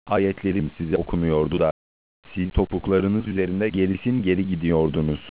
Ayetlerim size okunuyordu da siz topuklarınız üzerinde gerisin geri gidiyordunuz.